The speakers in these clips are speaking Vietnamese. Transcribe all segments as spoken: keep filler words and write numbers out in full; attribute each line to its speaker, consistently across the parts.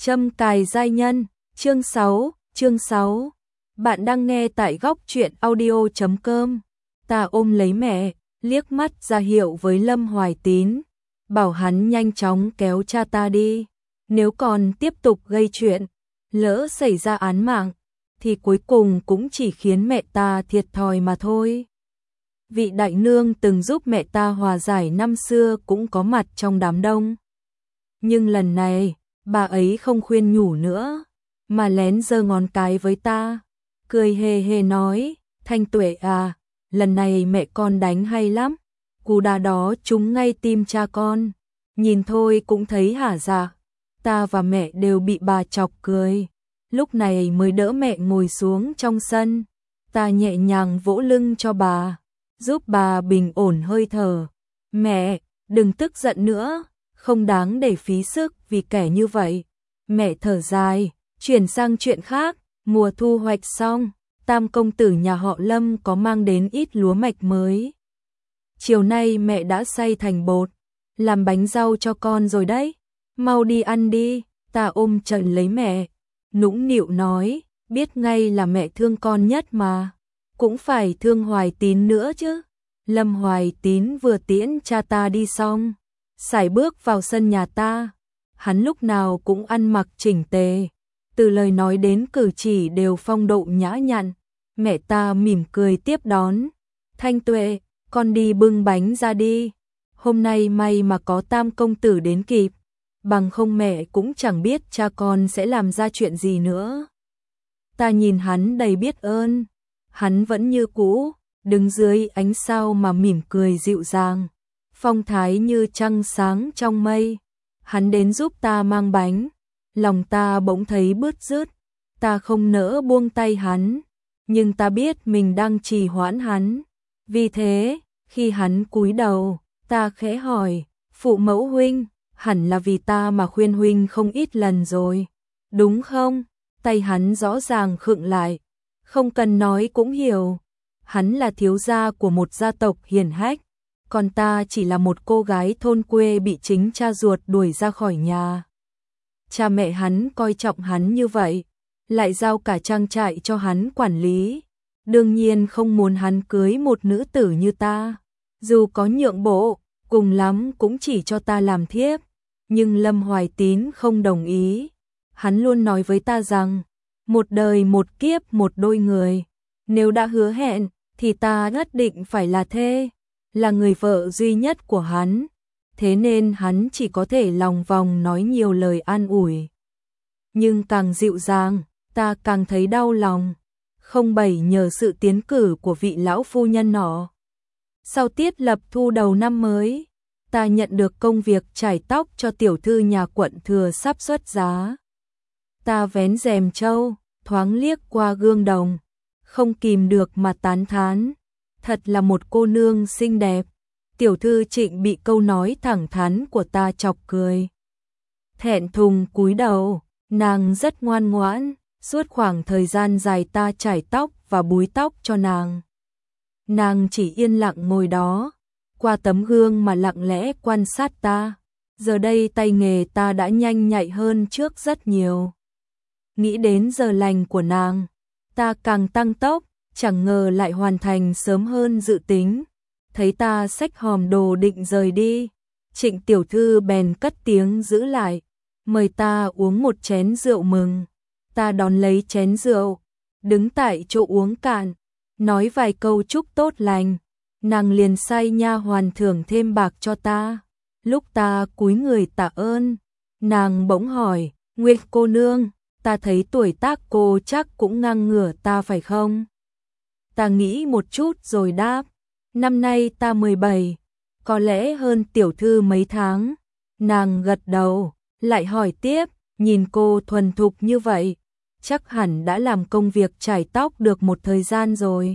Speaker 1: Châm cài giai nhân, chương sáu, chương sáu. Bạn đang nghe tại góc truyện audio chấm com. Ta ôm lấy mẹ, liếc mắt ra hiệu với Lâm Hoài Tín, bảo hắn nhanh chóng kéo cha ta đi. Nếu còn tiếp tục gây chuyện, lỡ xảy ra án mạng, thì cuối cùng cũng chỉ khiến mẹ ta thiệt thòi mà thôi. Vị đại nương từng giúp mẹ ta hòa giải năm xưa cũng có mặt trong đám đông. Nhưng lần này, bà ấy không khuyên nhủ nữa, mà lén giơ ngón cái với ta, cười hề hề nói, Thanh Tuệ à, lần này mẹ con đánh hay lắm, cú đá đó trúng ngay tim cha con, nhìn thôi cũng thấy hả dạ. Ta và mẹ đều bị bà chọc cười, lúc này mới đỡ mẹ ngồi xuống trong sân, ta nhẹ nhàng vỗ lưng cho bà, giúp bà bình ổn hơi thở. Mẹ, đừng tức giận nữa, không đáng để phí sức vì kẻ như vậy. Mẹ thở dài, chuyển sang chuyện khác, mùa thu hoạch xong, tam công tử nhà họ Lâm có mang đến ít lúa mạch mới. Chiều nay mẹ đã xay thành bột, làm bánh rau cho con rồi đấy, mau đi ăn đi. Ta ôm chặt lấy mẹ, nũng nịu nói, biết ngay là mẹ thương con nhất mà, cũng phải thương Hoài Tín nữa chứ. Lâm Hoài Tín vừa tiễn cha ta đi xong, sải bước vào sân nhà ta. Hắn lúc nào cũng ăn mặc chỉnh tề, từ lời nói đến cử chỉ đều phong độ nhã nhặn. Mẹ ta mỉm cười tiếp đón, Thanh Tuệ, con đi bưng bánh ra đi. Hôm nay may mà có tam công tử đến kịp, bằng không mẹ cũng chẳng biết cha con sẽ làm ra chuyện gì nữa. Ta nhìn hắn đầy biết ơn, hắn vẫn như cũ, đứng dưới ánh sao mà mỉm cười dịu dàng, phong thái như trăng sáng trong mây. Hắn đến giúp ta mang bánh, lòng ta bỗng thấy bứt rứt, ta không nỡ buông tay hắn, nhưng ta biết mình đang trì hoãn hắn. Vì thế, khi hắn cúi đầu, ta khẽ hỏi, phụ mẫu huynh, hẳn là vì ta mà khuyên huynh không ít lần rồi, đúng không? Tay hắn rõ ràng khựng lại, không cần nói cũng hiểu, hắn là thiếu gia của một gia tộc hiển hách, còn ta chỉ là một cô gái thôn quê bị chính cha ruột đuổi ra khỏi nhà. Cha mẹ hắn coi trọng hắn như vậy, lại giao cả trang trại cho hắn quản lý, đương nhiên không muốn hắn cưới một nữ tử như ta. Dù có nhượng bộ, cùng lắm cũng chỉ cho ta làm thiếp, nhưng Lâm Hoài Tín không đồng ý. Hắn luôn nói với ta rằng, một đời một kiếp một đôi người, nếu đã hứa hẹn thì ta nhất định phải là thê, là người vợ duy nhất của hắn. Thế nên hắn chỉ có thể lòng vòng nói nhiều lời an ủi. Nhưng càng dịu dàng, ta càng thấy đau lòng, không bẩy nhờ sự tiến cử của vị lão phu nhân nọ. Sau tiết lập thu đầu năm mới, ta nhận được công việc chải tóc cho tiểu thư nhà quận thừa sắp xuất giá. Ta vén rèm trâu, thoáng liếc qua gương đồng, không kìm được mà tán thán, thật là một cô nương xinh đẹp. Tiểu thư Trịnh bị câu nói thẳng thắn của ta chọc cười, thẹn thùng cúi đầu. Nàng rất ngoan ngoãn, suốt khoảng thời gian dài ta chải tóc và búi tóc cho nàng, nàng chỉ yên lặng ngồi đó, qua tấm gương mà lặng lẽ quan sát ta. Giờ đây tay nghề ta đã nhanh nhạy hơn trước rất nhiều. Nghĩ đến giờ lành của nàng, ta càng tăng tốc, chẳng ngờ lại hoàn thành sớm hơn dự tính. Thấy ta xách hòm đồ định rời đi, Trịnh tiểu thư bèn cất tiếng giữ lại, mời ta uống một chén rượu mừng. Ta đón lấy chén rượu, đứng tại chỗ uống cạn, nói vài câu chúc tốt lành. Nàng liền sai nha hoàn thưởng thêm bạc cho ta. Lúc ta cúi người tạ ơn, nàng bỗng hỏi, Nguyệt cô nương, ta thấy tuổi tác cô chắc cũng ngang ngửa ta phải không? Ta nghĩ một chút rồi đáp, năm nay ta mười bảy, có lẽ hơn tiểu thư mấy tháng. Nàng gật đầu, lại hỏi tiếp, nhìn cô thuần thục như vậy, chắc hẳn đã làm công việc chải tóc được một thời gian rồi.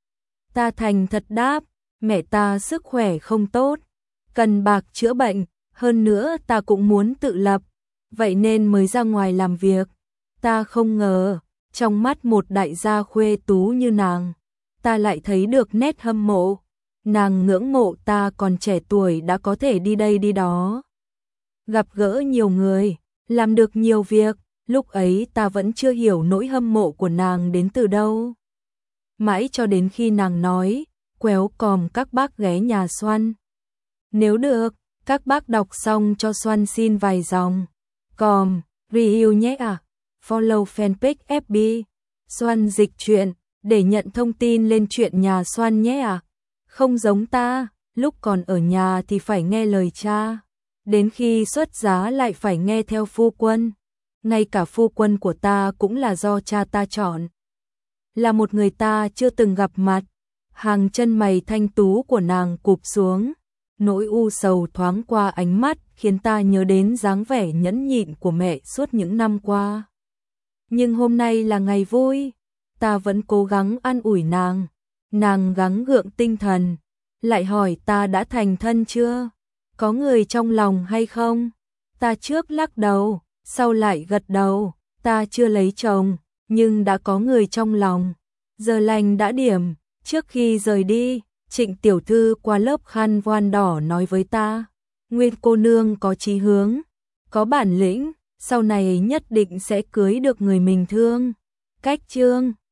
Speaker 1: Ta thành thật đáp, mẹ ta sức khỏe không tốt, cần bạc chữa bệnh, hơn nữa ta cũng muốn tự lập, vậy nên mới ra ngoài làm việc. Ta không ngờ, trong mắt một đại gia khuê tú như nàng, ta lại thấy được nét hâm mộ. Nàng ngưỡng mộ ta còn trẻ tuổi đã có thể đi đây đi đó, gặp gỡ nhiều người, làm được nhiều việc, lúc ấy ta vẫn chưa hiểu nỗi hâm mộ của nàng đến từ đâu. Mãi cho đến khi nàng nói, quéo còm các bác ghé nhà Xoan. Nếu được, các bác đọc xong cho Xoan xin vài dòng. Còm, review nhé à. Follow fanpage ép bê. Xoan dịch truyện, để nhận thông tin lên chuyện nhà Xoan nhé à. Không giống ta, lúc còn ở nhà thì phải nghe lời cha. Đến khi xuất giá lại phải nghe theo phu quân. Ngay cả phu quân của ta cũng là do cha ta chọn. Là một người ta chưa từng gặp mặt. Hàng chân mày thanh tú của nàng cụp xuống. Nỗi u sầu thoáng qua ánh mắt khiến ta nhớ đến dáng vẻ nhẫn nhịn của mẹ suốt những năm qua. Nhưng hôm nay là ngày vui. Ta vẫn cố gắng an ủi nàng. Nàng gắng gượng tinh thần. Lại hỏi ta đã thành thân chưa? Có người trong lòng hay không? Ta trước lắc đầu, sau lại gật đầu. Ta chưa lấy chồng, nhưng đã có người trong lòng. Giờ lành đã điểm. Trước khi rời đi, Trịnh tiểu thư qua lớp khăn voan đỏ nói với ta. Nguyên cô nương có chí hướng, có bản lĩnh, sau này nhất định sẽ cưới được người mình thương. Cách chương